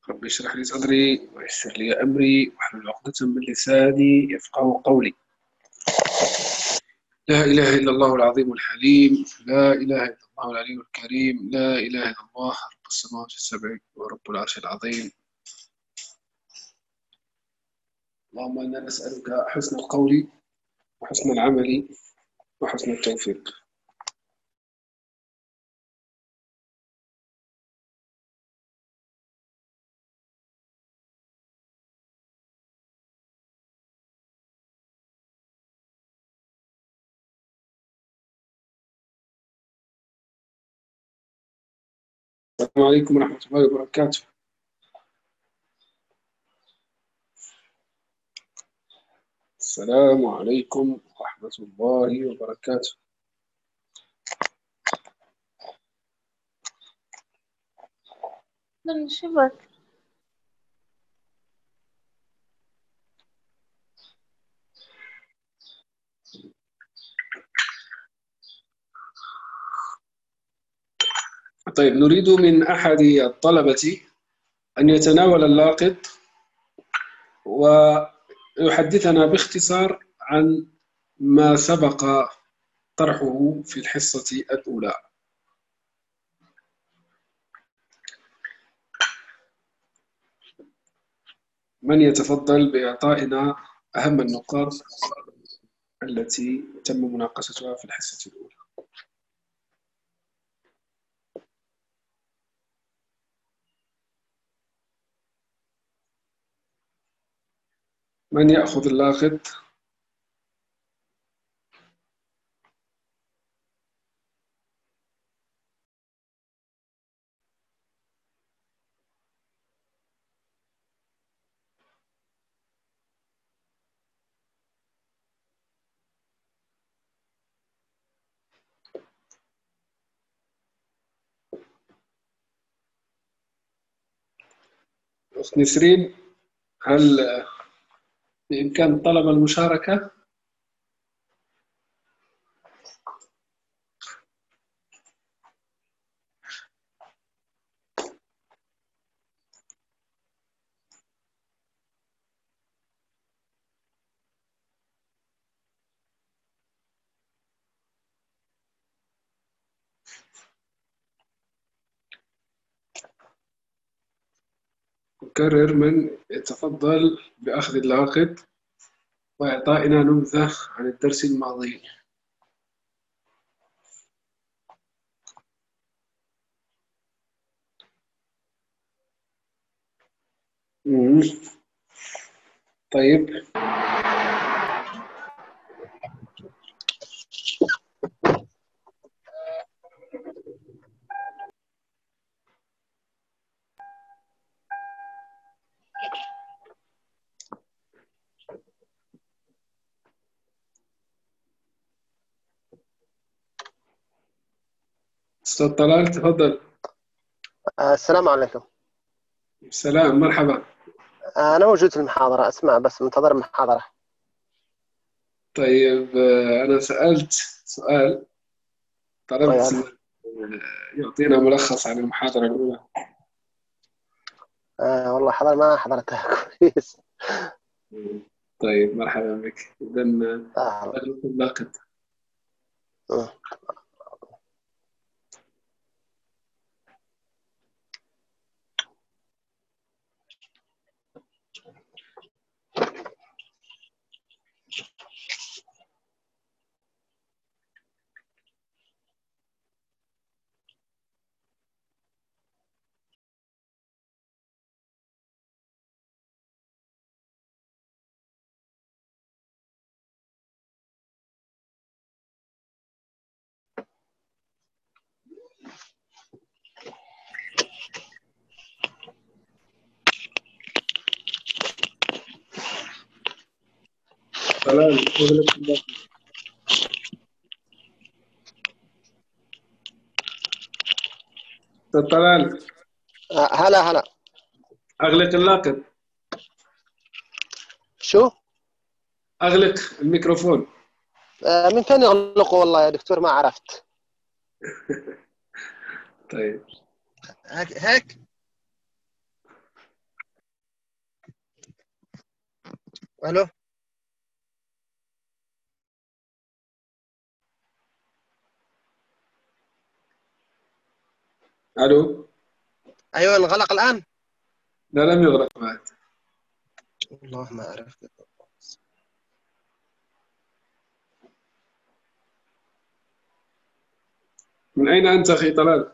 رب اشرح لي صدري ويسر لي أمري واحلل عقدة من لساني يفقهوا قولي. لا إله إلا الله العظيم الحليم، لا إله إلا الله العلي الكريم، لا إله إلا الله رب السماوات السبع ورب العرش العظيم. اللهم إنا نسألك حسن القول وحسن العمل وحسن التوفيق. السلام عليكم ورحمة الله وبركاته. السلام عليكم ورحمة الله وبركاته. من شبك طيب، نريد من أحد الطلبة أن يتناول اللاقط ويحدثنا باختصار عن ما سبق طرحه في الحصة الأولى. من يتفضل بإعطائنا أهم النقاط التي تم مناقشتها في الحصة الأولى؟ من يأخذ اللاقط؟ أخت نسرين، هل بإمكان الطلبة المشاركة؟ أكرر، من يتفضل بأخذ اللاقط وإعطائنا نبذة عن الدرس الماضي؟ مم. طيب، أستاذ طلال تفضل. السلام عليكم. سلام، مرحبا. أنا موجود في المحاضرة، أسمع بس منتظر المحاضرة. طيب، أنا سألت سؤال، طلبت طيب. يعطينا ملخص عن المحاضرة الأولى. والله ما حضرتها كويس. طيب، مرحبا بك. إذن آه. أغلق اللاقط. آه. طلال، أغلق اللاقط. أستاذ طلال، هلا. أغلق اللاقط. شو؟ أغلق الميكروفون. من فين يغلقوا؟ والله يا دكتور ما عرفت. طيب، هيك. الو. ألو. ايوه، انغلق الان. لا، لم يغلق بعد. والله ما اعرف. من أين أنت أخي طلال؟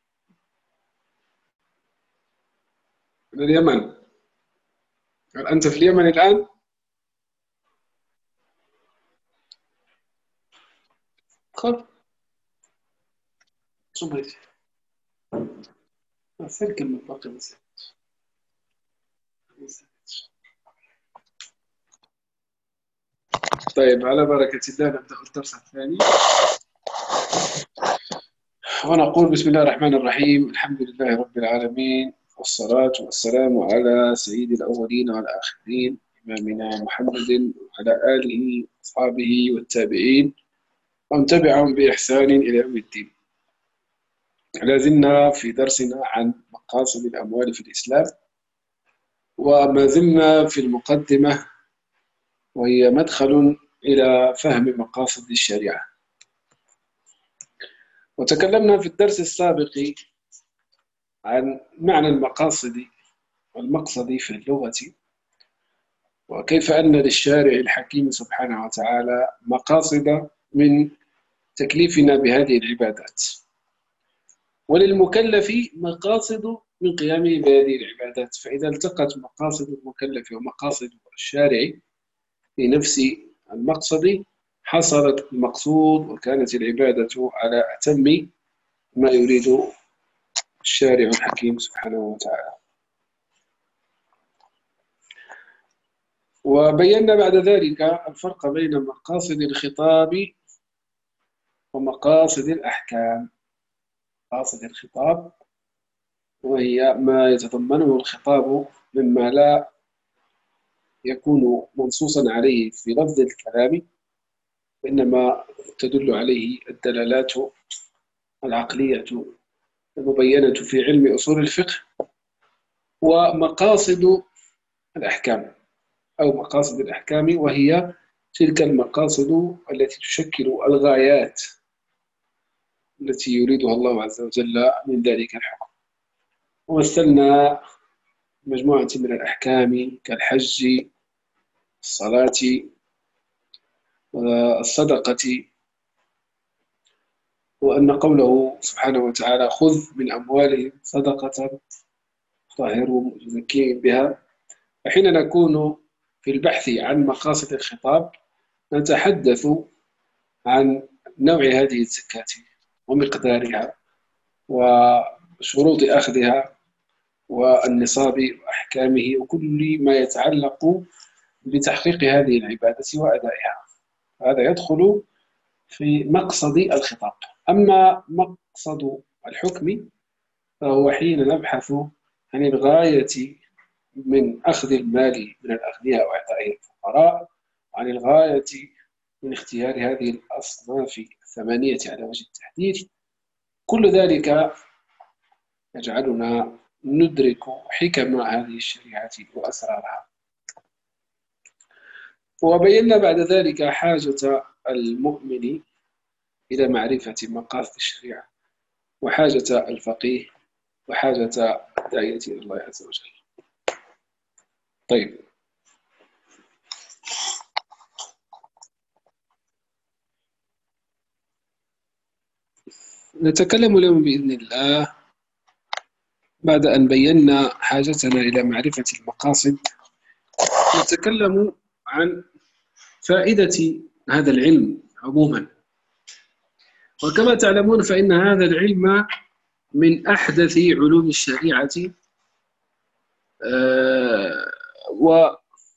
من اليمن. هل أنت في اليمن الآن؟ خب صبري أسلك من باقي مساء. طيب، على بركة الله نبدأ الدرس الثاني، ونقول بسم الله الرحمن الرحيم. الحمد لله رب العالمين، والصلاة والسلام على سيد الأولين والآخرين، إمامنا محمد وعلى آله وأصحابه والتابعين ومن تبعهم بإحسان إلى يوم الدين. لازلنا في درسنا عن مقاصد الأموال في الإسلام، وما زلنا في المقدمة، وهي مدخل إلى فهم مقاصد الشريعة. وتكلمنا في الدرس السابق عن معنى المقاصد والمقصد في اللغة، وكيف أن للشارع الحكيم سبحانه وتعالى مقاصد من تكليفنا بهذه العبادات، وللمكلف مقاصد من قيامه بهذه العبادات. فإذا التقت مقاصد المكلف ومقاصد الشارع في نفس المقصد حصلت المقصود، وكانت العبادة على أتم ما يريد الشارع الحكيم سبحانه وتعالى. وبينا بعد ذلك الفرق بين مقاصد الخطاب ومقاصد الأحكام. مقاصد الخطاب وهي ما يتضمنه الخطاب مما لا يكون منصوصا عليه في لفظ الكلام، وإنما تدل عليه الدلالات العقلية المبينة في علم أصول الفقه. ومقاصد الأحكام أو مقاصد الأحكام وهي تلك المقاصد التي تشكل الغايات التي يريدها الله عز وجل من ذلك الحكم. ومثلنا مجموعة من الأحكام كالحج، الصلاة، والصدقة، وأن قوله سبحانه وتعالى خذ من أموالهم صدقة تطهرهم وتزكيهم بها. فحين نكون في البحث عن مقاصد الخطاب نتحدث عن نوع هذه الزكاة ومقدارها وشروط أخذها والنصاب وأحكامه وكل ما يتعلق بتحقيق هذه العبادة وأدائها. هذا يدخل في مقصد الخطاب. أما مقصد الحكم فهو حين نبحث عن الغاية من أخذ المال من الأغنياء وإعطائه الفقراء، وعن الغاية من اختيار هذه الأصناف الثمانية على وجه التحديد. كل ذلك يجعلنا ندرك حكم هذه الشريعة وأسرارها. وبينا بعد ذلك حاجة المؤمن إلى معرفة مقاصد الشريعة، وحاجة الفقيه، وحاجة الداعية إلى الله عز وجل. طيب، نتكلم اليوم بإذن الله بعد أن بينا حاجتنا إلى معرفة المقاصد، نتكلم عن فائدة هذا العلم عموما. وكما تعلمون فإن هذا العلم من أحدث علوم الشريعة، ومن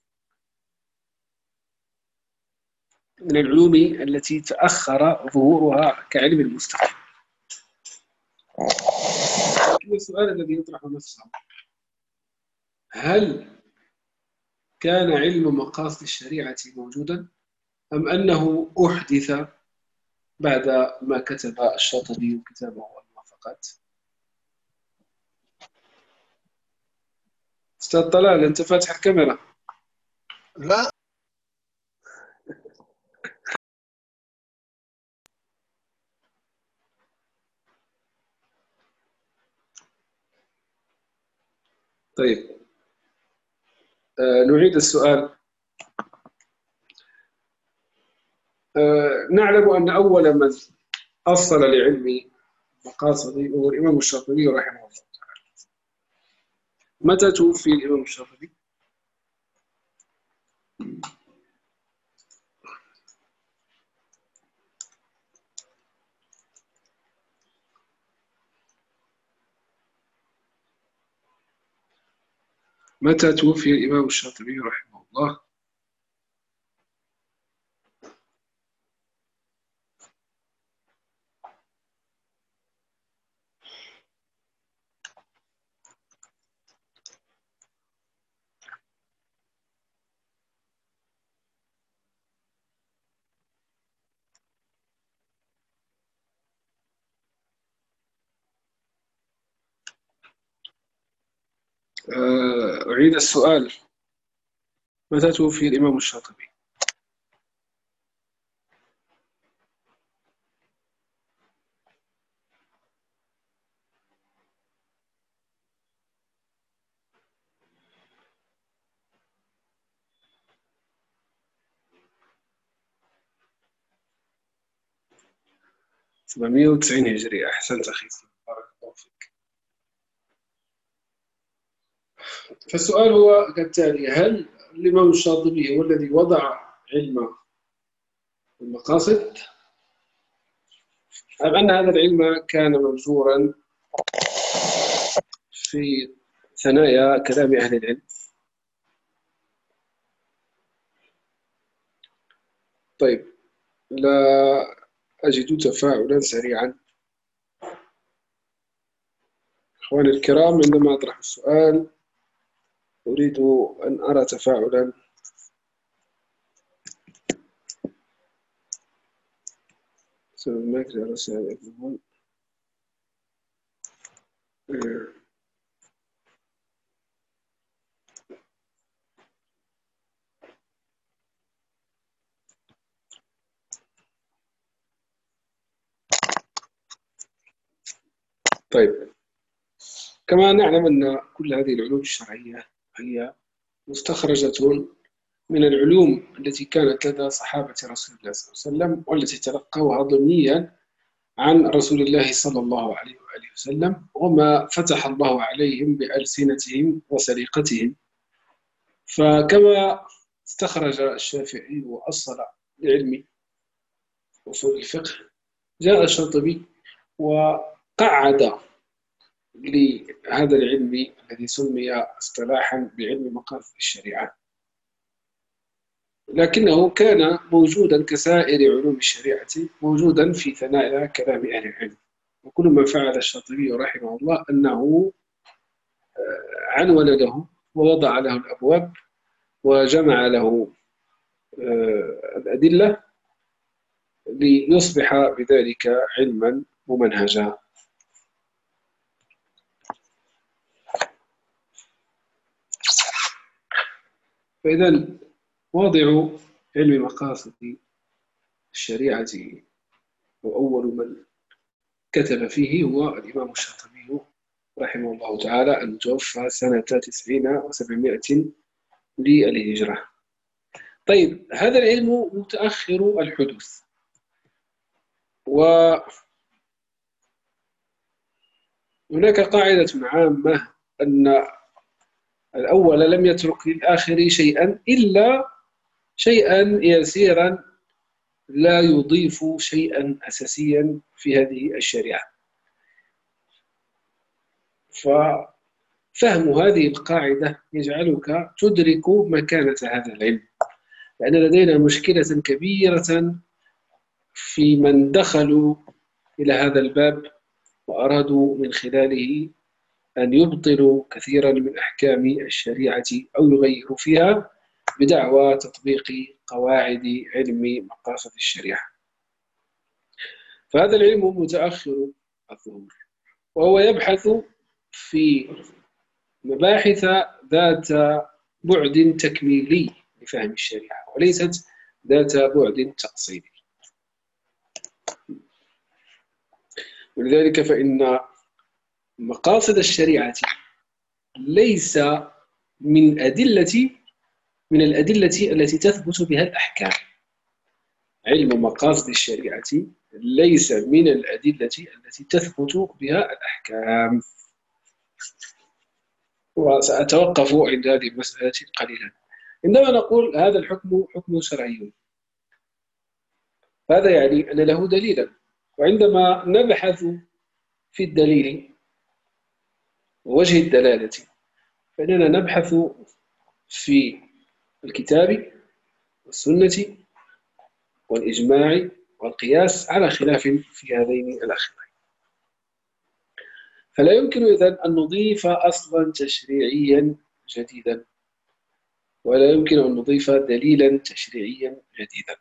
العلوم التي تأخر ظهورها كعلم المستقبل. لكن السؤال الذي يطرح نفسه: هل كان علم مقاصد الشريعة موجودا أم أنه أحدث بعد ما كتب الشاطبي كتابه الموافقات؟ أستاذ طلال، أنت فاتح الكاميرا؟ لا، طيب، نعيد السؤال. نعلم أن أول من أصل لعلم مقاصد هو الإمام الشاطبي رحمه الله. متى توفي الإمام الشاطبي؟ متى توفي الإمام الشاطبي رحمه الله؟ أعيد السؤال. متى توفي الإمام الشاطبي؟ 790 هجري. أحسنت أخي، بارك الله فيك. فالسؤال هو كالتالي: هل الإمام الشاطبي هو الذي وضع علم المقاصد، أم أن هذا العلم كان منشورا في ثنايا كلام أهل العلم؟ طيب، لا أجد تفاعلا سريعا. أخواني الكرام، عندما أطرح السؤال أريد أن أرى تفاعلا. طيب، كما نعلم أن كل هذه العلوم الشرعية هي مستخرجة من العلوم التي كانت لدى صحابة رسول الله صلى الله عليه وسلم، والتي تلقوها ضمنيا عن رسول الله صلى الله عليه وآله وسلم، وما فتح الله عليهم بألسنتهم وسليقتهم. فكما استخرج الشافعي وأصل لعلم أصول الفقه، جاء الشاطبي وقعد لهذا العلم الذي سمي اصطلاحا بعلم مقاصد الشريعة، لكنه كان موجودا كسائر علوم الشريعة، موجودا في ثنايا كلام أهل العلم. وكل ما فعل الشاطبي رحمه الله أنه عنون له ووضع له الأبواب وجمع له الأدلة ليصبح بذلك علما ممنهجا. فإذا واضع علم مقاصد الشريعة وأول من كتب فيه هو الإمام الشاطبي رحمه الله تعالى، المتوفى سنة 90 و700 للهجرة. طيب، هذا العلم متأخر الحدوث، وهناك قاعدة عامة أن الأول لم يترك للآخر شيئا إلا شيئا يسيرا لا يضيف شيئا أساسيا في هذه الشريعة. ففهم هذه القاعدة يجعلك تدرك مكانة هذا العلم، لأن لدينا مشكلة كبيرة في من دخلوا إلى هذا الباب وأرادوا من خلاله أن يبطلوا كثيرا من أحكام الشريعة أو يغيروا فيها بدعوى تطبيق قواعد علم مقاصد الشريعة. فهذا العلم متأخر الظهور، وهو يبحث في مباحث ذات بعد تكميلي لفهم الشريعة وليست ذات بعد تقصيري. ولذلك فإن مقاصد الشريعة ليس من الأدلة التي تثبت بها الأحكام. علم مقاصد الشريعة ليس من الأدلة التي تثبت بها الأحكام. وسأتوقف عند هذه المسألة قليلا. عندما نقول هذا الحكم حكم شرعي، هذا يعني أن له دليلا، وعندما نبحث في الدليل ووجه الدلالة فإننا نبحث في الكتاب والسنة والإجماع والقياس على خلاف في هذين الأخيرين. فلا يمكن إذن أن نضيف أصلا تشريعيا جديدا، ولا يمكن أن نضيف دليلا تشريعيا جديدا،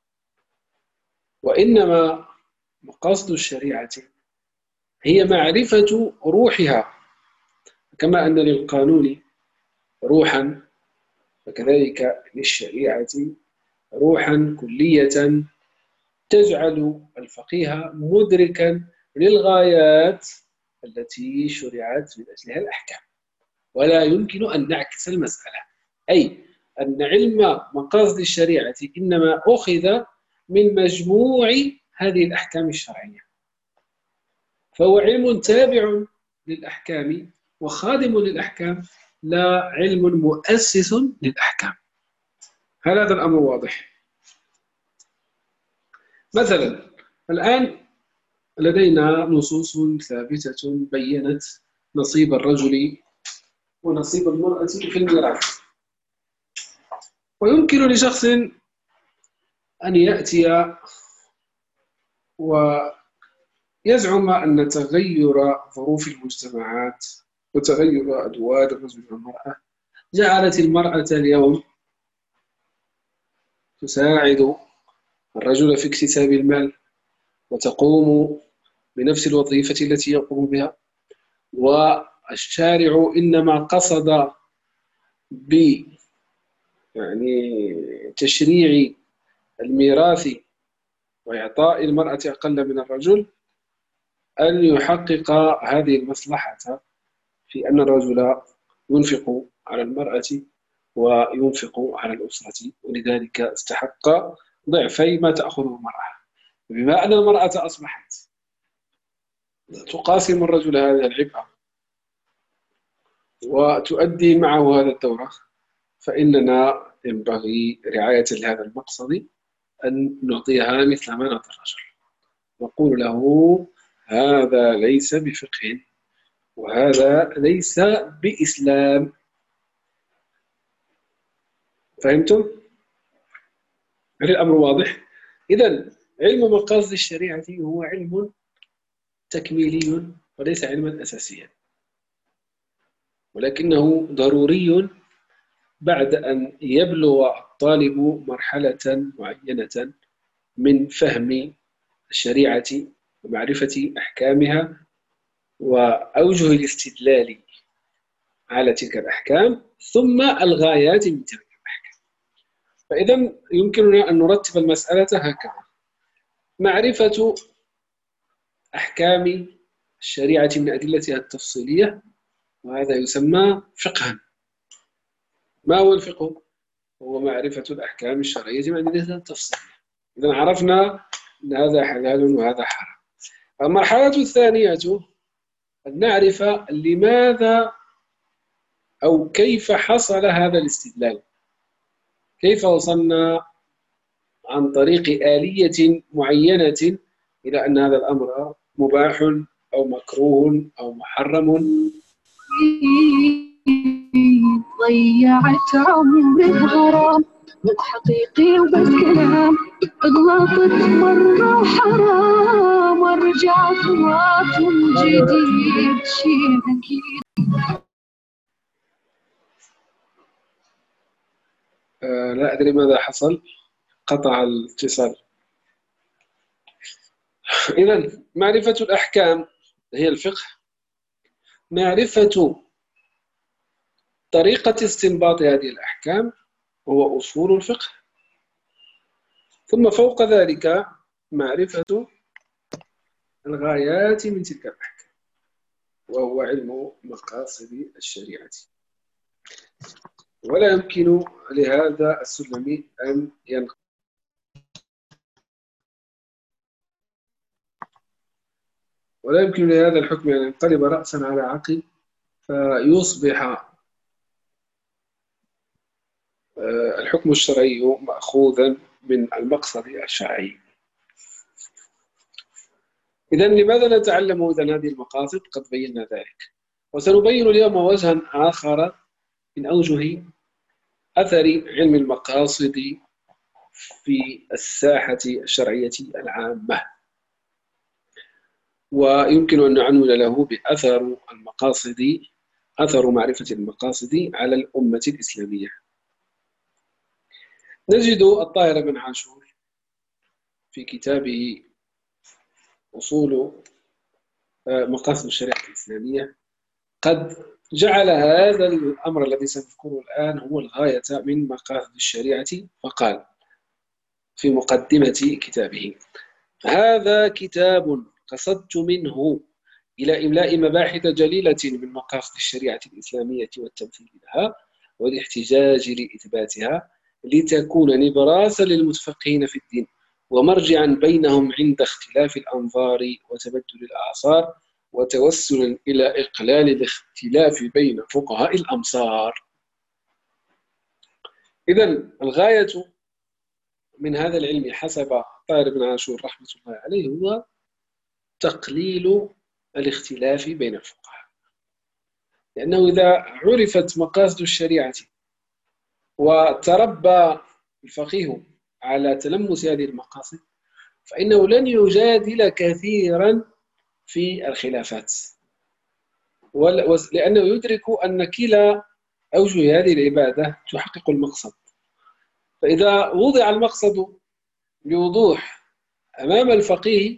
وإنما مقاصد الشريعة هي معرفة روحها. كما أن للقانون روحا فكذلك للشريعة روحا كلية تجعل الفقيه مدركا للغايات التي شرعت من أجلها الأحكام. ولا يمكن أن نعكس المسألة، أي أن علم مقاصد الشريعة إنما أخذ من مجموع هذه الأحكام الشرعية، فهو علم تابع للأحكام وخادم للأحكام، لا علم مؤسس للأحكام. هل هذا الأمر واضح؟ مثلا الآن لدينا نصوص ثابتة بيّنت نصيب الرجل ونصيب المرأة في الميراث، ويمكن لشخص أن يأتي ويزعم أن تغير ظروف المجتمعات وتغير أدوار الرجل والمرأة جعلت المرأة اليوم تساعد الرجل في اكتساب المال وتقوم بنفس الوظيفة التي يقوم بها، والشارع إنما قصد تشريع الميراث وإعطاء المرأة أقل من الرجل أن يحقق هذه المصلحة في أن الرجل ينفق على المرأة وينفق على الأسرة، ولذلك استحق ضعفي ما تأخذه المرأة. بما أن المرأة أصبحت تقاسم الرجل هذا العبء وتؤدي معه هذا الدور، فإننا ينبغي رعاية لهذا المقصد أن نعطيها مثل ما نعطي الرجل، نقول له هذا ليس بفقه وهذا ليس بإسلام. فهمتم؟ هل الأمر واضح؟ إذن علم مقاصد الشريعة هو علم تكميلي وليس علما أساسيا، ولكنه ضروري بعد أن يبلغ الطالب مرحلة معينة من فهم الشريعة ومعرفة أحكامها وأوجه الاستدلال على تلك الأحكام ثم الغايات من تلك الأحكام. فإذا يمكننا أن نرتب المسألة هكذا: معرفة أحكام الشريعة من أدلتها التفصيلية، وهذا يسمى فقها. ما هو الفقه؟ هو معرفة الأحكام الشرعية من أدلتها التفصيلية. إذا عرفنا أن هذا حلال وهذا حرام. المرحلة الثانية أن نعرف لماذا أو كيف حصل هذا الاستدلال، كيف وصلنا عن طريق آلية معينة إلى أن هذا الأمر مباح أو مكروه أو محرم. ضيعت عمري بغرام حقيقي وبالكلام، غلطت مرة حرام ورجعت غلط من جديد شيء أكيد. لا أدري ماذا حصل، قطع الاتصال. إذن معرفة الأحكام هي الفقه، معرفة طريقة استنباط هذه الأحكام هو أصول الفقه، ثم فوق ذلك معرفة الغايات من تلك الأحكام، وهو علم مقاصد الشريعة. ولا يمكن لهذا السلم أن ولا يمكن لهذا الحكم أن ينقلب رأسا على عقب فيصبح الحكم الشرعي مأخوذا من المقصد الشرعي. إذن لماذا نتعلم هذه المقاصد؟ قد بينا ذلك، وسنبين اليوم وجها آخر من أوجه أثر علم المقاصد في الساحة الشرعية العامة، ويمكن أن نعنون له بأثر المقاصد، أثر معرفة المقاصد على الأمة الإسلامية. نجد الطاهر بن عاشور في كتابه أصول مقاصد الشريعة الإسلامية قد جعل هذا الأمر الذي سنذكره الآن هو الغاية من مقاصد الشريعة، فقال في مقدمة كتابه: هذا كتاب قصدت منه إلى إملاء مباحث جليلة من مقاصد الشريعة الإسلامية والتمثيل لها والاحتجاج لإثباتها، لتكون نبراسا للمتفقهين في الدين ومرجعا بينهم عند اختلاف الأنظار وتبدل الأعصار، وتوسلا إلى إقلال الاختلاف بين فقهاء الأمصار. إذن الغاية من هذا العلم حسب طاهر بن عاشور رحمة الله عليه هو تقليل الاختلاف بين الفقهاء، لأنه إذا عرفت مقاصد الشريعة وتربى الفقيه على تلمس هذه المقاصد فإنه لن يجادل كثيرا في الخلافات، لأنه يدرك أن كلا أوجه هذه العبادة تحقق المقصد. فإذا وضع المقصد بوضوح أمام الفقيه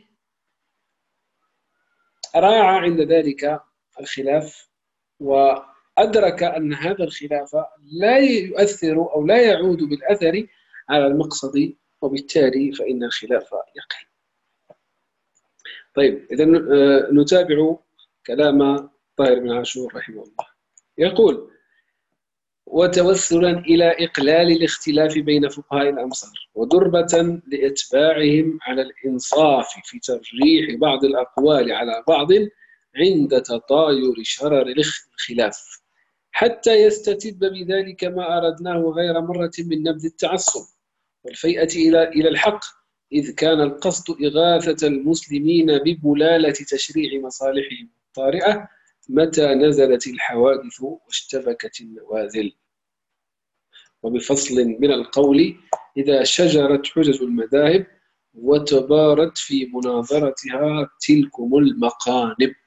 راعى عند ذلك الخلاف، وأدرك أن هذا الخلاف لا يؤثر أو لا يعود بالأثر على المقصد، وبالتالي فإن الخلاف يقل. طيب، إذا نتابع كلام طاهر بن عاشور رحمه الله. يقول: وتوسلا إلى إقلال الاختلاف بين فقهاء الأمصار ودربة لإتباعهم على الإنصاف في ترجيح بعض الأقوال على بعض عند تطاير شرر الخلاف، حتى يستتب بذلك ما أردناه غير مرة من نبذ التعصب والفيئة إلى الحق، إذ كان القصد إغاثة المسلمين ببلالة تشريع مصالحهم الطارئة متى نزلت الحوادث واشتبكت النوازل، وبفصل من القول إذا شجرت حجج المذاهب وتبارت في مناظرتها تلكم المقانب.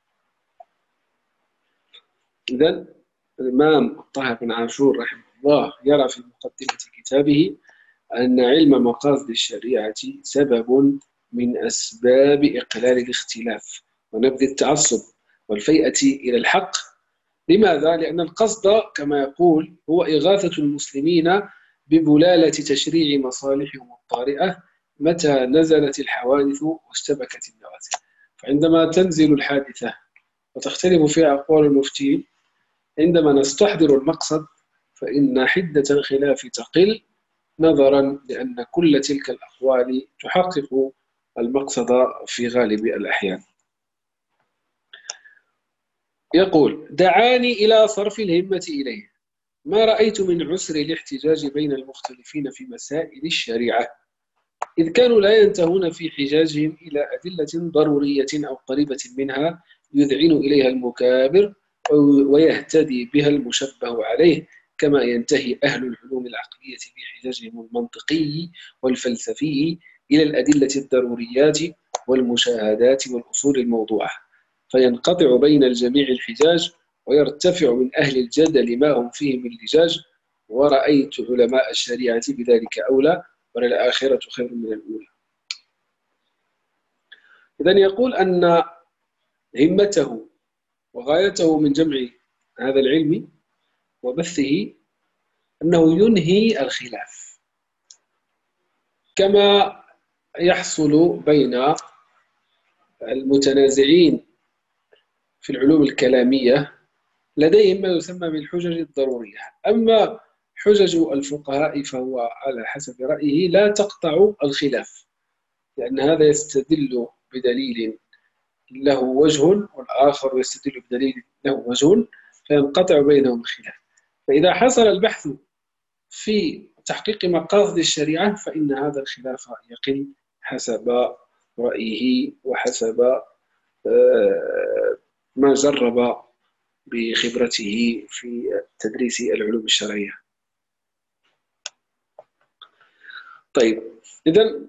إذن الإمام الطاهر بن عاشور رحمه الله يرى في مقدمة كتابه أن علم مقاصد الشريعة سبب من أسباب إقلال الاختلاف ونبذ التعصب والفيئة إلى الحق. لماذا؟ لأن القصد كما يقول هو إغاثة المسلمين ببلالة تشريع مصالحهم الطارئة متى نزلت الحوادث واشتبكت النوازل. فعندما تنزل الحادثة وتختلف فيها أقوال المفتين، عندما نستحضر المقصد فإن حدة الخلاف تقل، نظرا لأن كل تلك الأقوال تحقق المقصد في غالب الأحيان. يقول: دعاني إلى صرف الهمة إليه ما رأيت من عسر الاحتجاج بين المختلفين في مسائل الشريعة، إذ كانوا لا ينتهون في حجاجهم إلى أدلة ضرورية أو قريبة منها يذعن إليها المكابر ويهتدي بها المشبه عليه، كما ينتهي أهل العلوم العقلية في حجاجهم المنطقي والفلسفي إلى الأدلة الضروريات والمشاهدات والأصول الموضوعة، فينقطع بين الجميع الحجاج ويرتفع من أهل الجدل ما هم فيه من لجاج. ورأيت علماء الشريعة بذلك أولى، وللآخرة خير من الأولى. إذن يقول أن همته وغايته من جمع هذا العلم وبثه أنه ينهي الخلاف، كما يحصل بين المتنازعين في العلوم الكلامية لديهم ما يسمى بالحجج الضرورية. أما حجج الفقهاء فهو على حسب رأيه لا تقطع الخلاف، لأن هذا يستدل بدليل له وجه والآخر يستدل بدليل له وجه، فينقطع بينهم الخلاف. فإذا حصل البحث في تحقيق مقاصد الشريعة فإن هذا الخلاف يقل حسب رأيه وحسب ما جرب بخبرته في تدريس العلوم الشرعية. طيب، إذن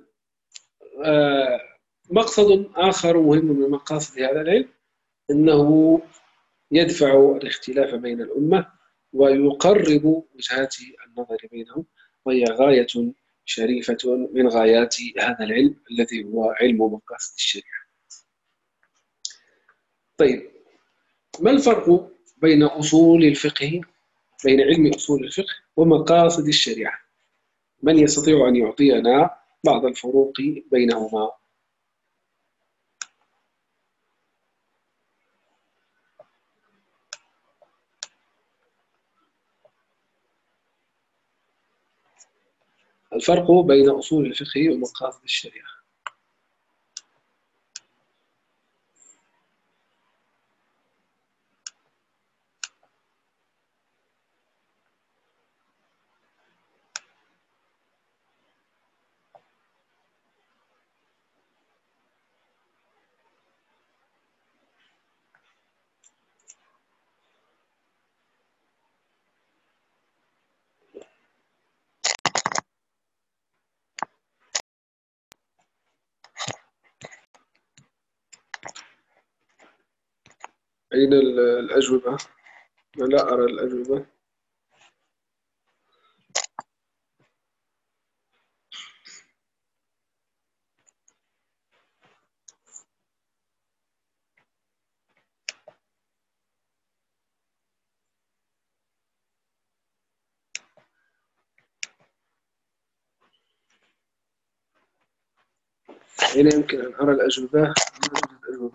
مقصد آخر مهم من مقاصد هذا العلم أنه يدفع الاختلاف بين الأمة ويقرب وجهات النظر بينهم، وهي غاية شريفة من غايات هذا العلم الذي هو علم مقاصد الشريعة. طيب، ما الفرق بين أصول الفقه، بين علم أصول الفقه ومقاصد الشريعة؟ من يستطيع أن يعطينا بعض الفروق بينهما؟ الفرق بين أصول الفقه ومقاصد الشريعة. أين الأجوبة؟ أنا لا أرى الأجوبة. أين يمكن أن أرى الأجوبة؟ لا أوجد أجوبة.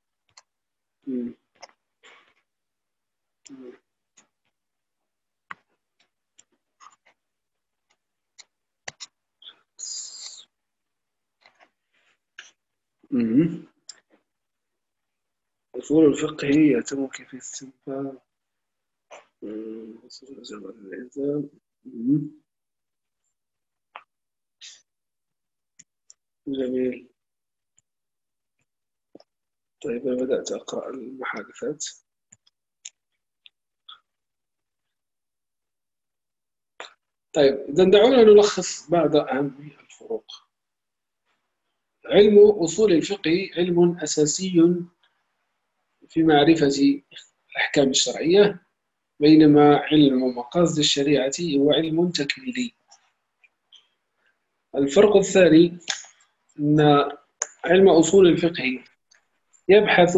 أصول الفقه يتم كيفية استنباط أصول الجبر الإلزام. جميل. طيب، أنا بدأت أقرأ المحادثات. طيب، إذا دعونا نلخص بعض أهم الفروق. علم أصول الفقه علم أساسي في معرفة الأحكام الشرعية، بينما علم مقاصد الشريعة هو علم تكميلي. الفرق الثاني أن علم أصول الفقه يبحث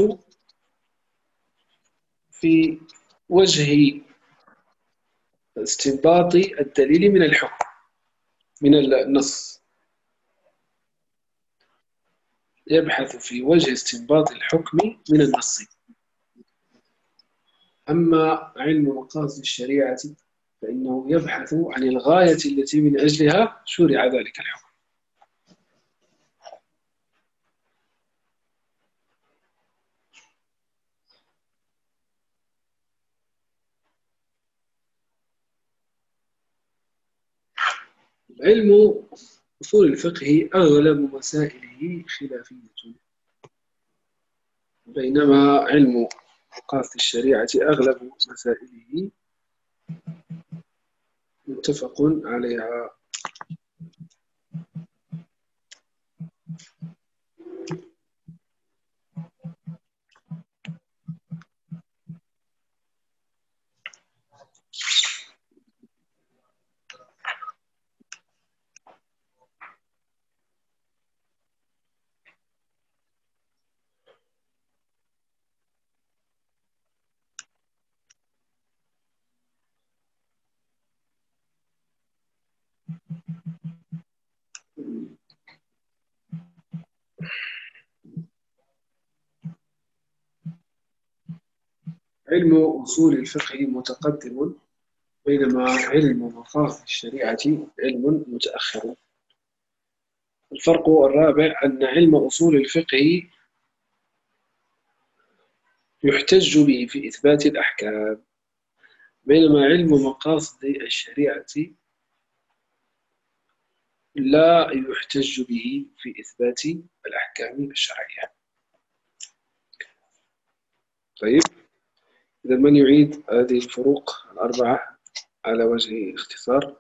في وجه استنباط الدليل من الحكم، من النص، يبحث في وجه استنباط الحكم من النص. أما علم مقاصد الشريعة فإنه يبحث عن الغاية التي من أجلها شرع ذلك الحكم. علم أصول الفقه أغلب مسائله خلافية، بينما علم مقاصد الشريعة أغلب مسائله متفق عليها. علم أصول الفقه متقدم، بينما علم مقاصد الشريعة علم متأخر. الفرق الرابع أن علم أصول الفقه يحتج به في إثبات الأحكام، بينما علم مقاصد الشريعة لا يحتج به في إثبات الأحكام الشرعية. طيب، إذا من يعيد هذه الفروق الأربعة على وجه الاختصار؟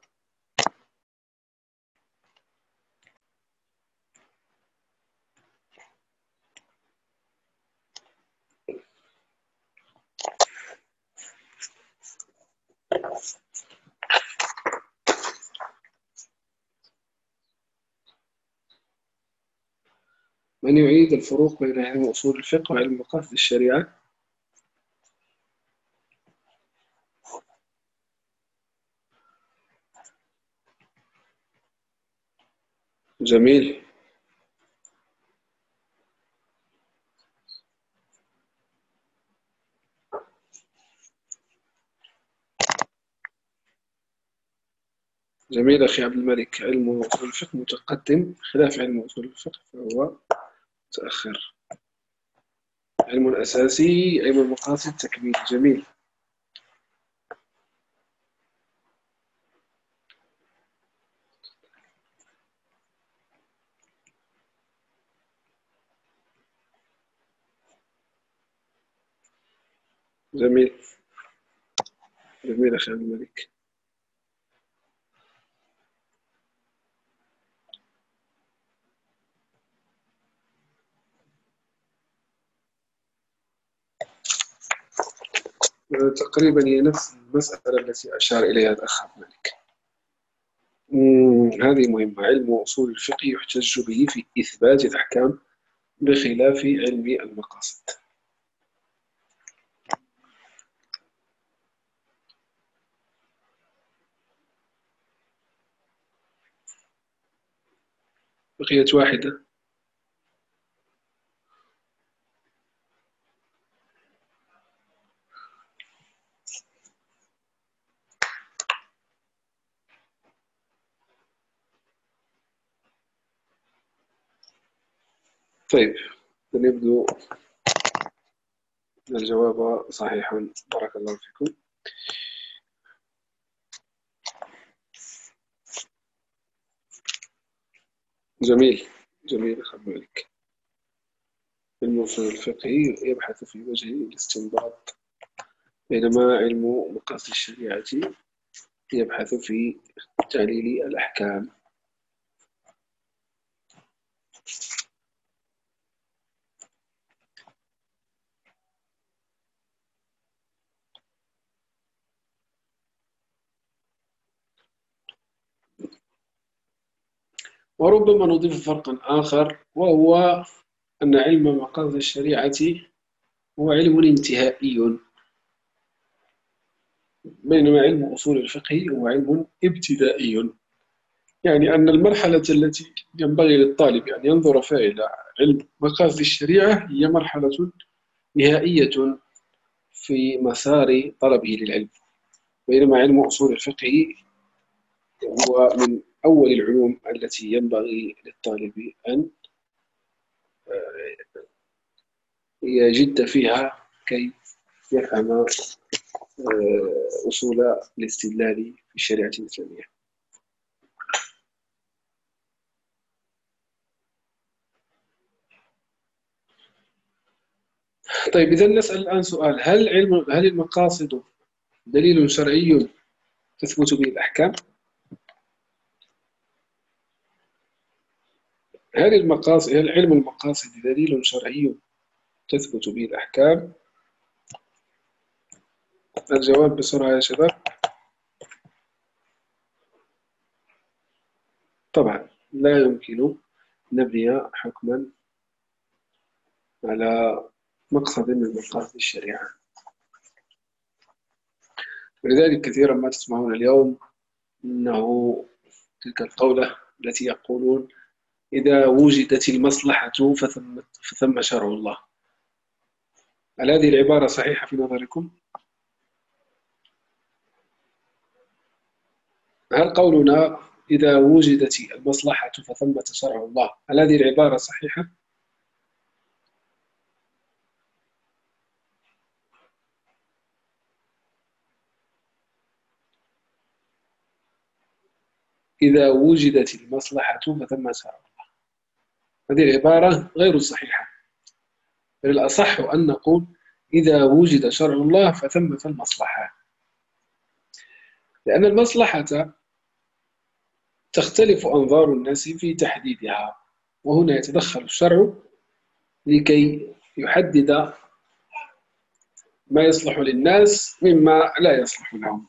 من يعيد الفروق بين علم أصول الفقه وعلم مقاصد الشريعة؟ جميل. جميل أخي عبد الملك. علم أصول الفقه متقدم، خلاف علم أصول الفقه فهو متأخر. علم أساسي، علم المقاصد تكميل. جميل. جميل. جميل أخي عبد الملك. تقريبا هي نفس المسألة التي أشار إليها الأخ عبد الملك. هذه مهمة. علم أصول الفقه يحتج به في إثبات الأحكام بخلاف علم المقاصد. بقيت واحدة. طيب، نبدو الجواب صحيح. بارك الله فيكم. جميل. جميل أخي عبد الملك. علم أصول الفقه يبحث في وجه الاستنباط، بينما علم مقاصد الشريعة يبحث في تعليل الأحكام. وربما نضيف فرقا آخر، وهو أن علم مقاصد الشريعة هو علم انتهائي، بينما علم أصول الفقه هو علم ابتدائي. يعني أن المرحلة التي ينبغي للطالب أن ينظر فيها إلى علم مقاصد الشريعة هي مرحلة نهائية في مسار طلبه للعلم، بينما علم أصول الفقه هو من أول العلوم التي ينبغي للطالب أن يجد فيها كي يفهم أصول الاستدلال في الشريعة الإسلامية. طيب، إذا نسأل الآن سؤال: هل المقاصد دليل شرعي تثبت به الأحكام؟ هل علم المقاصد دليل شرعي تثبت به الأحكام؟ الجواب بسرعة يا شباب. طبعا لا يمكن نبني حكما على مقصد من مقاصد الشريعة، ولذلك كثيرا ما تسمعون اليوم أنه تلك القولة التي يقولون: إذا وجدت المصلحة فثم شرع الله. هل هذه العبارة صحيحة في نظركم؟ هل قولنا إذا وجدت المصلحة فثمة شرع الله، هل هذه العبارة صحيحة؟ إذا وجدت المصلحة فثمة شرع الله، هذه العبارة غير صحيحة، بل الأصح أن نقول إذا وجد شرع الله فثمة المصلحة، لأن المصلحة تختلف أنظار الناس في تحديدها، وهنا يتدخل الشرع لكي يحدد ما يصلح للناس مما لا يصلح لهم.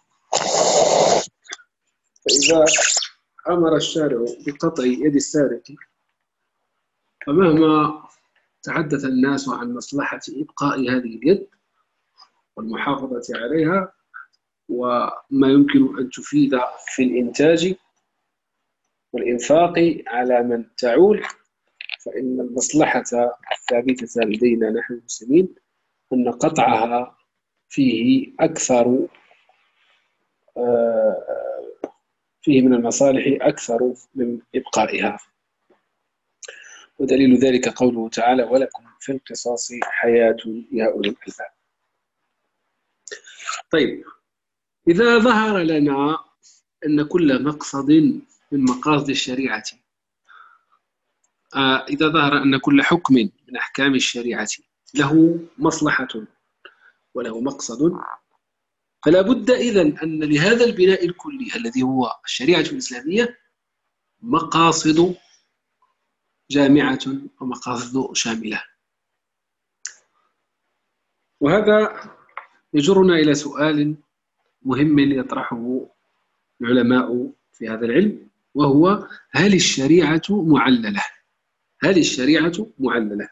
فإذا أمر الشارع بقطع يد السارق، فمهما تحدث الناس عن مصلحة إبقاء هذه اليد والمحافظة عليها وما يمكن أن تفيد في الإنتاج والإنفاق على من تعول، فإن المصلحة الثابتة لدينا نحن المسلمين أن قطعها فيه من المصالح أكثر من إبقائها. ودليل ذلك قوله تعالى: ولكم في القصاص حياة يا أولي الألباب. طيب، إذا ظهر لنا أن كل مقصد من مقاصد الشريعة، إذا ظهر أن كل حكم من أحكام الشريعة له مصلحة وله مقصد، فلا بد إذن أن لهذا البناء الكلي الذي هو الشريعة الإسلامية مقاصد جامعة ومقاصد شاملة. وهذا يجرنا إلى سؤال مهم يطرحه العلماء في هذا العلم، وهو: هل الشريعة معللة؟ هل الشريعة معللة؟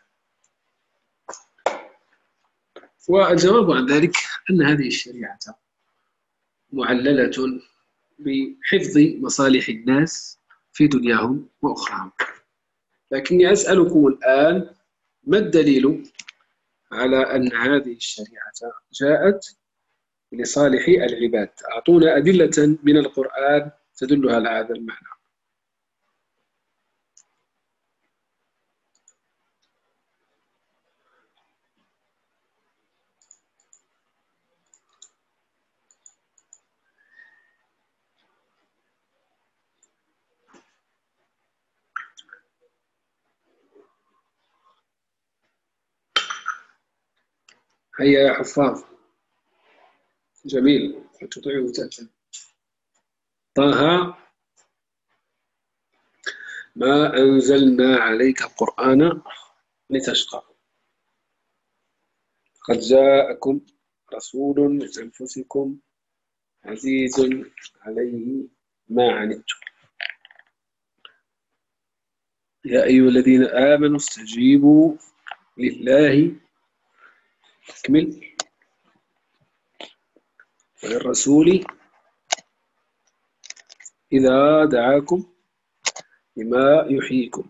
والجواب عن ذلك أن هذه الشريعة معللة بحفظ مصالح الناس في دنياهم وأخراهم. لكني أسألكم الآن: ما الدليل على أن هذه الشريعة جاءت لصالح العباد؟ أعطونا أدلة من القرآن تدل على هذا المعنى. هيا يا حفاظ، جميل، تطيعه تأتي. طه: ما أنزلنا عليك القرآن لتشقى، قد جاءكم رسول من أنفسكم عزيز عليه ما عنتم يا أيها الذين آمنوا استجيبوا لله وللرسول إذا دعاكم لما يحييكم.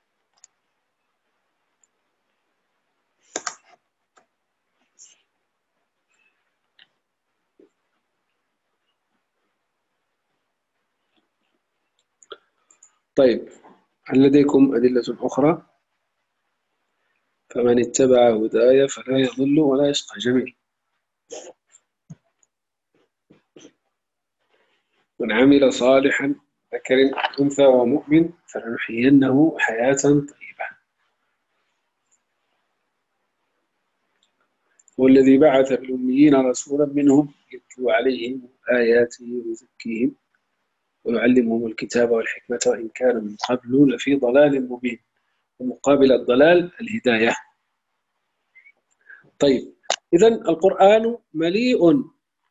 طيب، هل لديكم أدلة أخرى؟ فمن اتبع هداي فلا يضل ولا يشقى. جميل. من عمل صالحا ذكر أنثى ومؤمن فلنحيينه حياة طيبة. والذي بعث بالأميين رسولا منهم يتلو عليهم آياته ويزكيهم ويعلمهم الكتاب والحكمة وإن كان من قبل لفي ضلال مبين. ومقابل الضلال الهداية. طيب، إذن القرآن مليء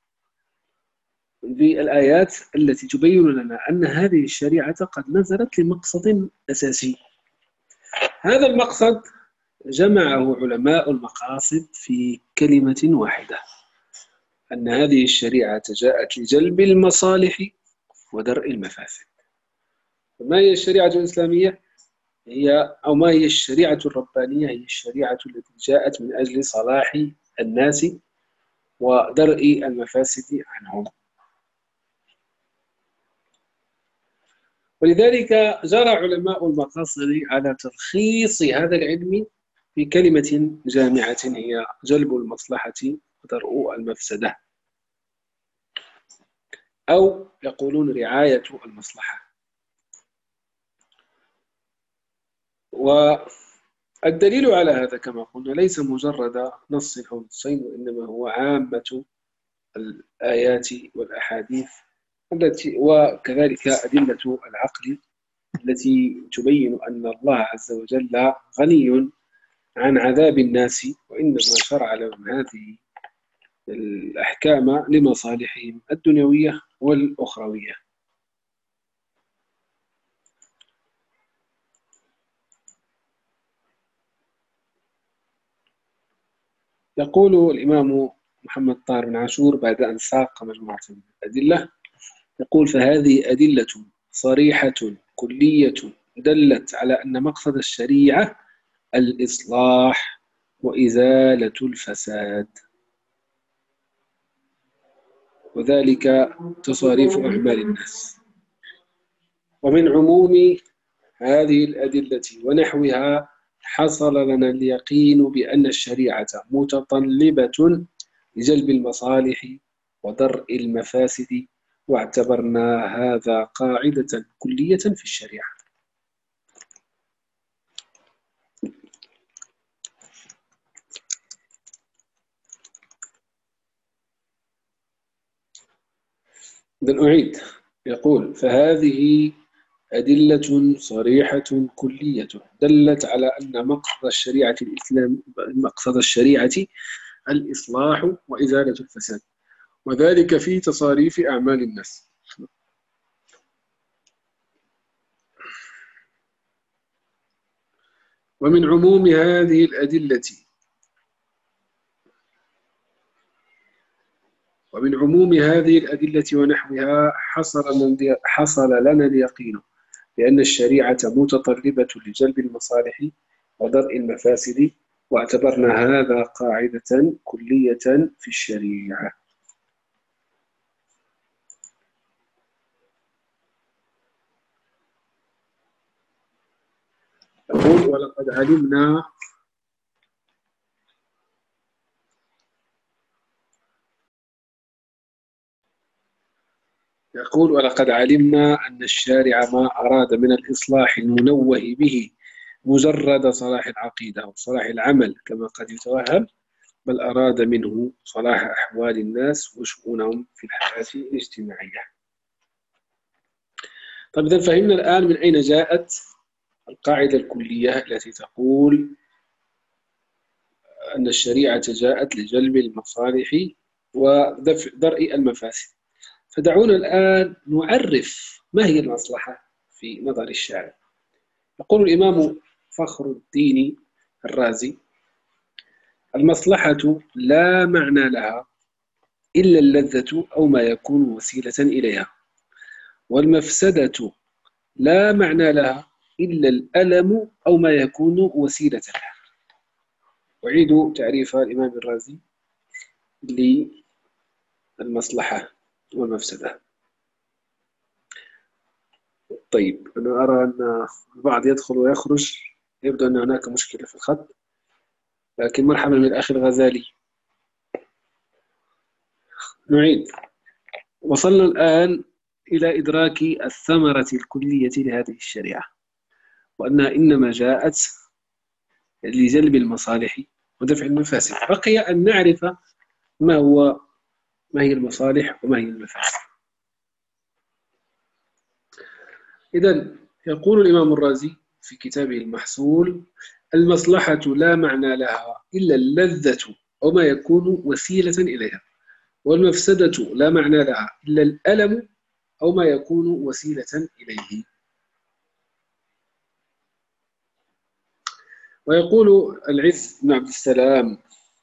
بالآيات التي تبين لنا أن هذه الشريعة قد نزلت لمقصد أساسي. هذا المقصد جمعه علماء المقاصد في كلمة واحدة: أن هذه الشريعة جاءت لجلب المصالح ودرء المفاسد. ما هي الشريعة الإسلامية؟ ما هي الشريعة الربانية؟ هي الشريعة التي جاءت من أجل صلاح الناس ودرء المفاسد عنهم. ولذلك جرى علماء المقاصد على تلخيص هذا العلم في كلمة جامعة هي جلب المصلحة ودرء المفسدة، أو يقولون رعاية المصلحة. والدليل على هذا كما قلنا ليس مجرد نص أو نصين، وإنما هو عامة الآيات والأحاديث وكذلك أدلة العقل التي تبين أن الله عز وجل غني عن عذاب الناس، وإنما شرع لهم هذه الأحكام لمصالحهم الدنيوية والأخروية. يقول الإمام محمد طاهر بن عاشور بعد أن ساق مجموعة من الأدلة، يقول: فهذه أدلة صريحة كلية دلت على أن مقصد الشريعة الإصلاح وإزالة الفساد، وذلك تصاريف أعمال الناس. ومن عموم هذه الأدلة ونحوها حصل لنا اليقين بأن الشريعة متطلبة لجلب المصالح ودرء المفاسد، واعتبرنا هذا قاعدة كلية في الشريعة. إذن أعيد، يقول: فهذه أدلة صريحة كلية دلت على أن مقصد الشريعة الإصلاح وإزالة الفساد، وذلك في تصاريف أعمال الناس. ومن عموم هذه الأدلة ونحوها حصل لنا اليقين بأن الشريعة متطلبة لجلب المصالح ودرء المفاسد، واعتبرنا هذا قاعدة كلية في الشريعة. يقول: ولقد علمنا أن الشارع ما أراد من الإصلاح المنوه به مجرد صلاح العقيدة وصلاح العمل كما قد يتوهم، بل أراد منه صلاح أحوال الناس وشؤونهم في الحياة الاجتماعية. طيب، إذن فهمنا الآن من أين جاءت القاعدة الكلية التي تقول أن الشريعة جاءت لجلب المصالح ودرء المفاسد. فدعونا الآن نعرف ما هي المصلحة في نظر الشارع. يقول الإمام فخر الدين الرازي: المصلحة لا معنى لها إلا اللذة أو ما يكون وسيلة إليها، والمفسدة لا معنى لها إلا الألم أو ما يكون وسيلة لها. أعيد تعريف الإمام الرازي للمصلحة والمفسدة. طيب، أنا أرى أن البعض يدخل ويخرج، يبدو أن هناك مشكلة في الخط، لكن مرحبا بالأخ الغزالي. نعيد. وصلنا الآن إلى إدراك الثمرة الكلية لهذه الشريعة، وأنها إنما جاءت لجلب المصالح ودفع المفاسد. بقي أن نعرف ما هي المصالح وما هي المفاسد. إذن يقول الإمام الرازي في كتابه المحصول: المصلحة لا معنى لها إلا اللذة أو ما يكون وسيلة إليها، والمفسدة لا معنى لها إلا الألم أو ما يكون وسيلة إليه. ويقول العز بن عبد السلام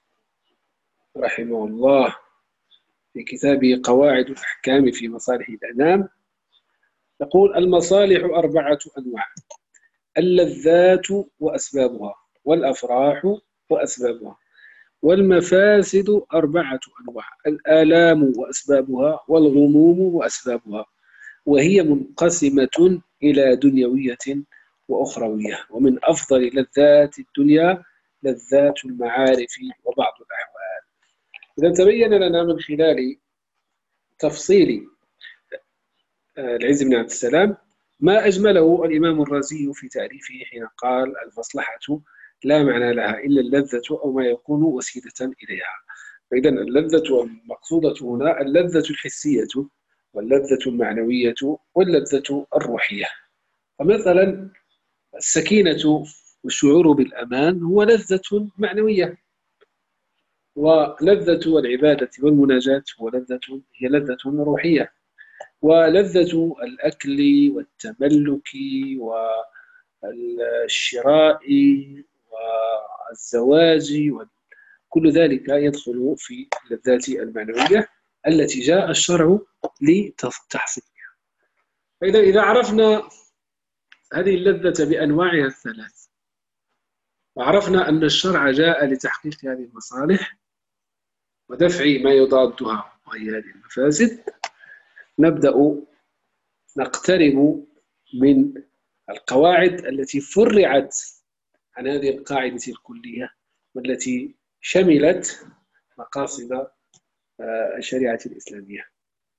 رحمه الله في كتابه قواعد الأحكام في مصالح الأنام، يقول: المصالح 4 أنواع: اللذات وأسبابها، والأفراح وأسبابها، والمفاسد 4 أنواع: الآلام وأسبابها، والغموم وأسبابها، وهي منقسمة إلى دنيوية وأخروية، ومن أفضل لذات الدنيا لذات المعارف وبعض الأحوال. إذا تبين لنا من خلال تفصيل العز بن عبد السلام ما أجمله الإمام الرازي في تعريفه حين قال: المصلحة لا معنى لها إلا اللذة أو ما يكون وسيلة إليها. فإذا اللذة المقصودة هنا اللذة الحسية واللذة المعنوية واللذة الروحية. فمثلا السكينة والشعور بالأمان هو لذة معنوية، ولذة العبادة والمناجاة هي لذة روحية، ولذة الأكل والتملك والشراء والزواج كل ذلك يدخل في اللذات المعنوية التي جاء الشرع لتحصيلها. إذا عرفنا هذه اللذة بأنواعها الثلاث، وعرفنا أن الشرع جاء لتحقيق هذه المصالح ودفع ما يضادها وهي هذه المفاسد، نبدأ نقترب من القواعد التي فرعت عن هذه القاعدة الكلية والتي شملت مقاصد الشريعة الإسلامية.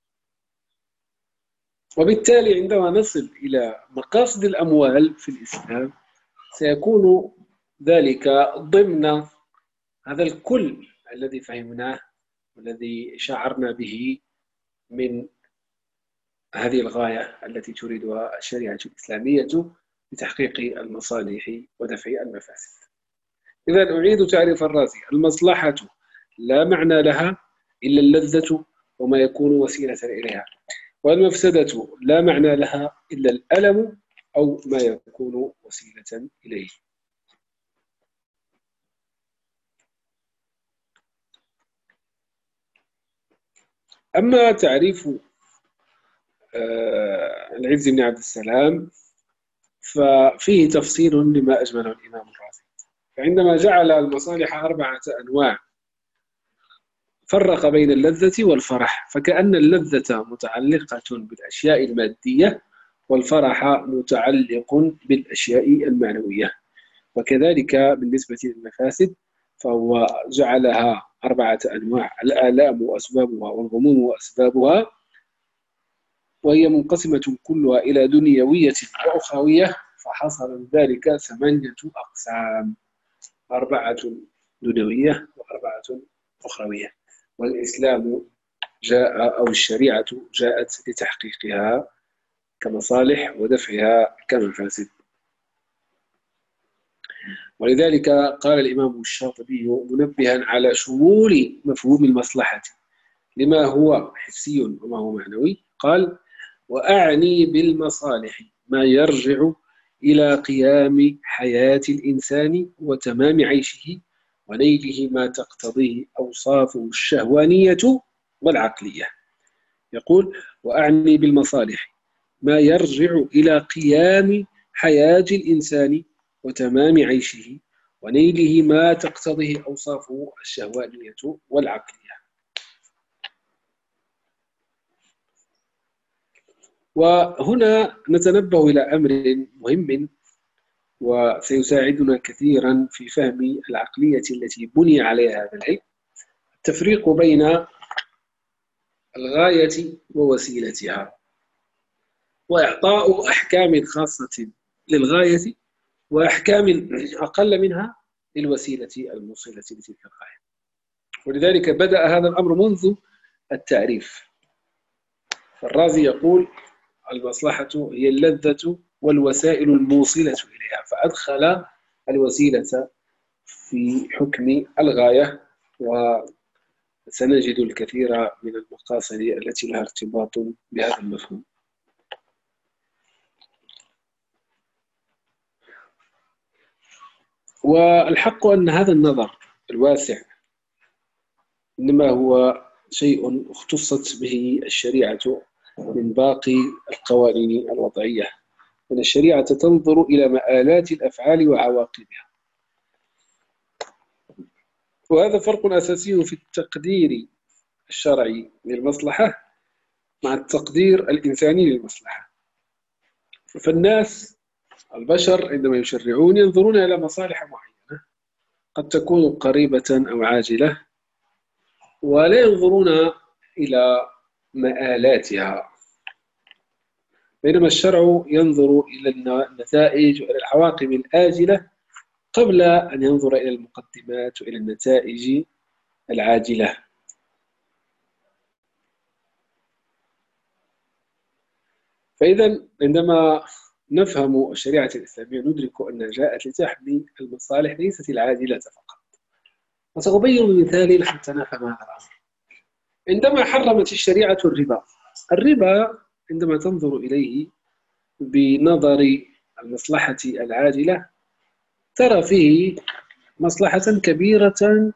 وبالتالي عندما نصل إلى مقاصد الأموال في الإسلام سيكون ذلك ضمن هذا الكل الذي فهمناه والذي شعرنا به من هذه الغاية التي تريدها الشريعة الإسلامية لتحقيق المصالح ودفع المفاسد. إذا أعيد تعريف الرازي: المصلحة لا معنى لها إلا اللذة وما يكون وسيلة إليها، والمفسدة لا معنى لها إلا الألم أو ما يكون وسيلة إليه. أما تعريف العز بن عبد السلام ففيه تفصيل لما أجمله الإمام الرازي. فعندما جعل المصالح 4 أنواع فرق بين اللذة والفرح، فكأن اللذة متعلقة بالأشياء المادية والفرح متعلق بالأشياء المعنوية. وكذلك بالنسبة للمفاسد فهو جعلها 4 أنواع: الآلام وأسبابها والغموم وأسبابها، وهي منقسمة كلها إلى دنيوية وأخروية، فحصل من ذلك 8 أقسام: 4 دنيوية و4 أخروية. والإسلام جاء أو الشريعة جاءت لتحقيقها كمصالح ودفعها كمفاسد. ولذلك قال الإمام الشاطبي منبها على شمول مفهوم المصلحة لما هو حسي وما هو معنوي، قال: وأعني بالمصالح ما يرجع إلى قيام حياة الإنسان وتمام عيشه ونيله ما تقتضيه أوصافه الشهوانية والعقلية. يقول: وأعني بالمصالح ما يرجع إلى قيام حياة الإنسان وتمام عيشه ونيله ما تقتضيه أوصافه الشهوانية والعقلية. وهنا نتنبه إلى أمر مهم وسيساعدنا كثيرا في فهم العقلية التي بني عليها هذا العلم: التفريق بين الغاية ووسيلتها، وإعطاء أحكام خاصة للغاية وأحكام أقل منها للوسيلة الموصلة لتلك الغاية. ولذلك بدأ هذا الأمر منذ التعريف. فالرازي يقول: المصلحة هي اللذة والوسائل الموصلة إليها، فأدخل الوسيلة في حكم الغاية، وسنجد الكثير من المقاصد التي لها ارتباط بهذا المفهوم. والحق أن هذا النظر الواسع إنما هو شيء اختصت به الشريعة من باقي القوانين الوضعية، أن الشريعة تنظر إلى مآلات الأفعال وعواقبها. وهذا فرق أساسي في التقدير الشرعي للمصلحة مع التقدير الإنساني للمصلحة. فالناس البشر عندما يشرعون ينظرون إلى مصالح معينة قد تكون قريبة أو عاجلة، ولا ينظرون إلى مآلاتها، بينما الشرع ينظر إلى النتائج وإلى العواقب الآجلة قبل أن ينظر إلى المقدمات وإلى النتائج العاجلة. فإذا عندما نفهم الشريعة الإسلامية ندرك أنها جاءت لتحمي المصالح ليست العاجلة فقط. وسأبين بمثال حتى نفهم هذا الأمر. عندما حرمت الشريعة الربا عندما تنظر إليه بنظر المصلحة العاجلة ترى فيه مصلحة كبيرة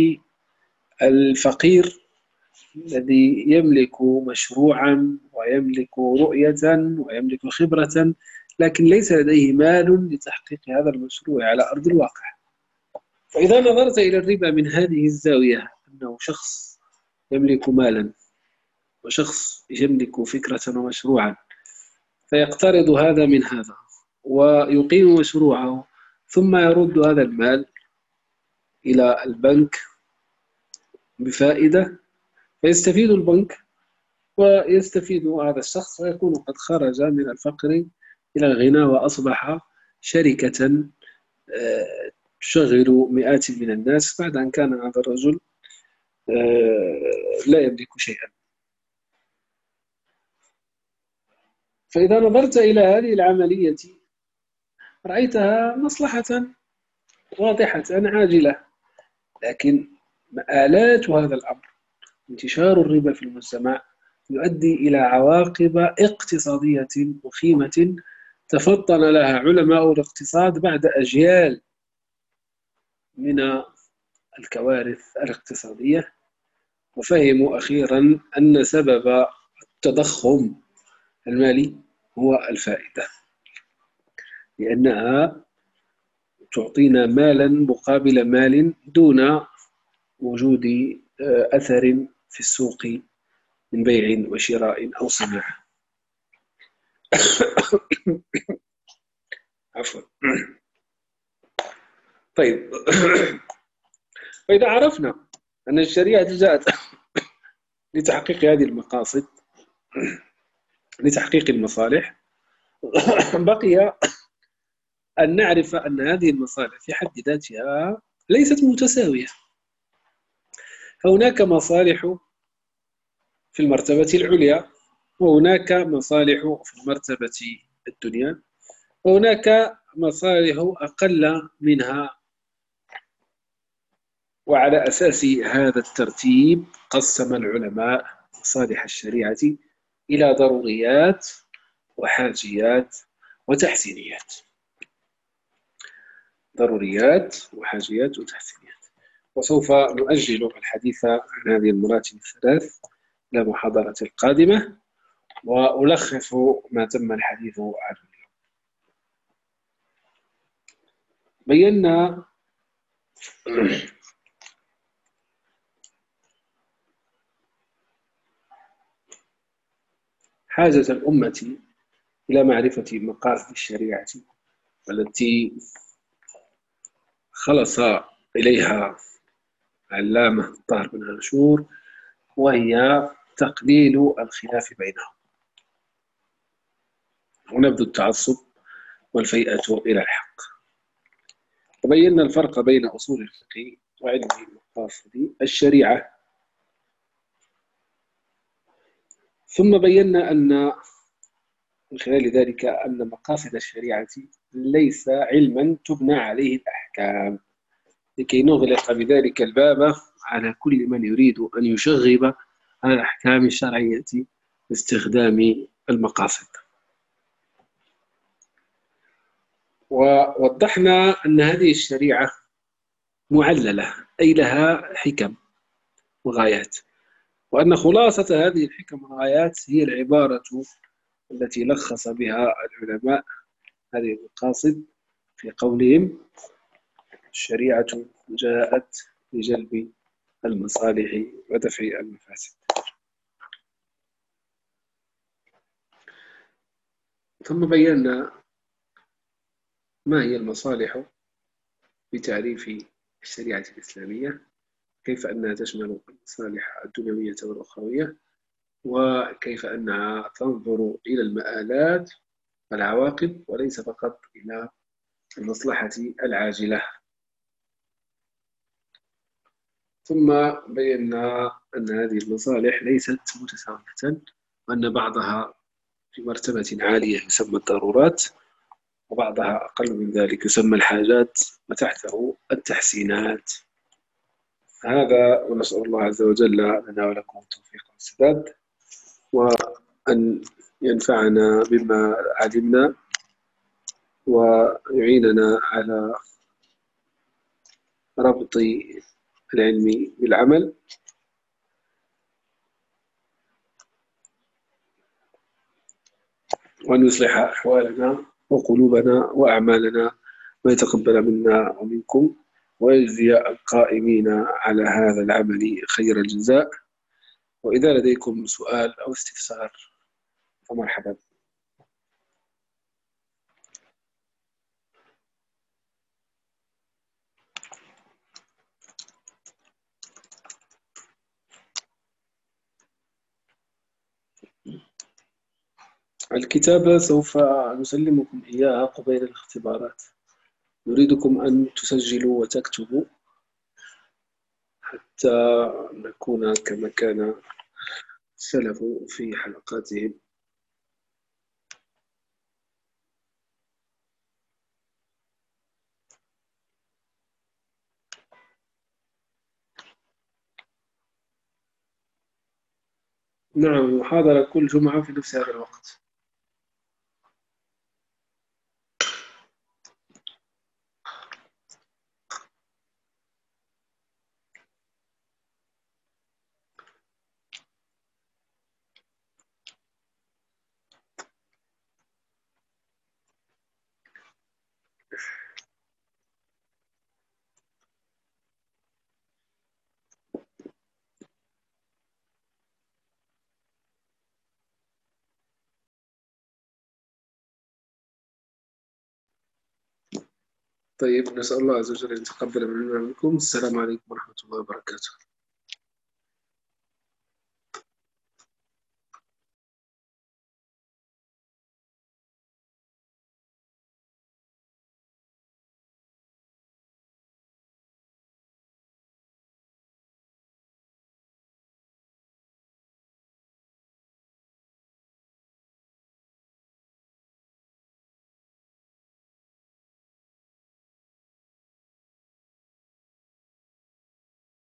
للفقير الذي يملك مشروعا ويملك رؤية ويملك خبرة، لكن ليس لديه مال لتحقيق هذا المشروع على أرض الواقع. فإذا نظرت إلى الربا من هذه الزاوية، أنه شخص يملك مالا وشخص يملك فكرة ومشروعا، فيقترض هذا من هذا ويقيم مشروعه، ثم يرد هذا المال إلى البنك بفائدة، فيستفيد البنك ويستفيد هذا الشخص ويكون قد خرج من الفقر إلى الغنى وأصبح شركة تشغل مئات من الناس بعد أن كان هذا الرجل لا يملك شيئا. فإذا نظرت إلى هذه العملية رأيتها مصلحة واضحة عاجلة، لكن مآلات هذا الأمر انتشار الربا في المجتمع يؤدي إلى عواقب اقتصادية وخيمة تفطن لها علماء الاقتصاد بعد أجيال من الكوارث الاقتصادية، وفهموا أخيرا أن سبب التضخم المالي هو الفائدة، لأنها تعطينا مالا مقابل مال دون وجود أثر في السوق من بيع وشراء أو صناعة. عفوا. طيب، فإذا عرفنا أن الشريعة جاءت لتحقيق هذه المقاصد، لتحقيق المصالح، بقي أن نعرف أن هذه المصالح في حد ذاتها ليست متساوية. فهناك مصالح في المرتبة العليا، وهناك مصالح في المرتبة الدنيا، وهناك مصالح أقل منها. وعلى أساس هذا الترتيب قسم العلماء مصالح الشريعة إلى ضروريات وحاجيات وتحسينيات. ضروريات وحاجيات وتحسينيات. وسوف نؤجل الحديث عن هذه المراتب الثلاث إلى المحاضرة القادمة، وألخص ما تم الحديث عنه اليوم. بينا حاجة الأمة إلى معرفة مقاصد الشريعة التي خلص إليها علامة الطاهر بن عاشور، وهي تقليل الخلاف بينهم ونبذ التعصب والفيئة إلى الحق. وبينا الفرق بين أصول الفقه وعلم مقاصد الشريعة، ثم بينا أن من خلال ذلك أن مقاصد الشريعة ليس علما تبنى عليه الأحكام، لكي نغلق بذلك الباب على كل من يريد أن يشغب على الأحكام الشرعية باستخدام المقاصد. ووضحنا أن هذه الشريعة معللة، أي لها حكم وغايات، وأن خلاصة هذه الحكم والغايات هي العبارة التي لخص بها العلماء هذه المقاصد في قولهم: الشريعة جاءت لجلب المصالح ودفع المفاسد. ثم بينا ما هي المصالح بتعريف الشريعة الإسلامية، كيف أنها تشمل المصالح الدنيوية والأخروية، وكيف أنها تنظر إلى المآلات والعواقب وليس فقط إلى المصلحة العاجلة. ثم بينا أن هذه المصالح ليست متساوية، وأن بعضها في مرتبة عالية يسمى الضرورات، وبعضها أقل من ذلك يسمى الحاجات، وتحته التحسينات. هذا، ونسأل الله عز وجل لنا ولكم التوفيق والسداد، وأن ينفعنا بما علمنا ويعيننا على ربط العلم بالعمل، وأن يصلح أحوالنا وقلوبنا وأعمالنا، ويتقبل منا ومنكم، ويجزي القائمين على هذا العمل خير الجزاء. وإذا لديكم سؤال أو استفسار فمرحبا. الكتابة سوف نسلمكم إياها قبيل الاختبارات، نريدكم أن تسجلوا وتكتبوا حتى نكون كما كان السلف في حلقاتهم. نعم، محاضرة كل جمعة في نفس هذا الوقت. طيب، نسأل الله عز وجل أن يتقبل منا ومنكم. السلام عليكم ورحمة الله وبركاته.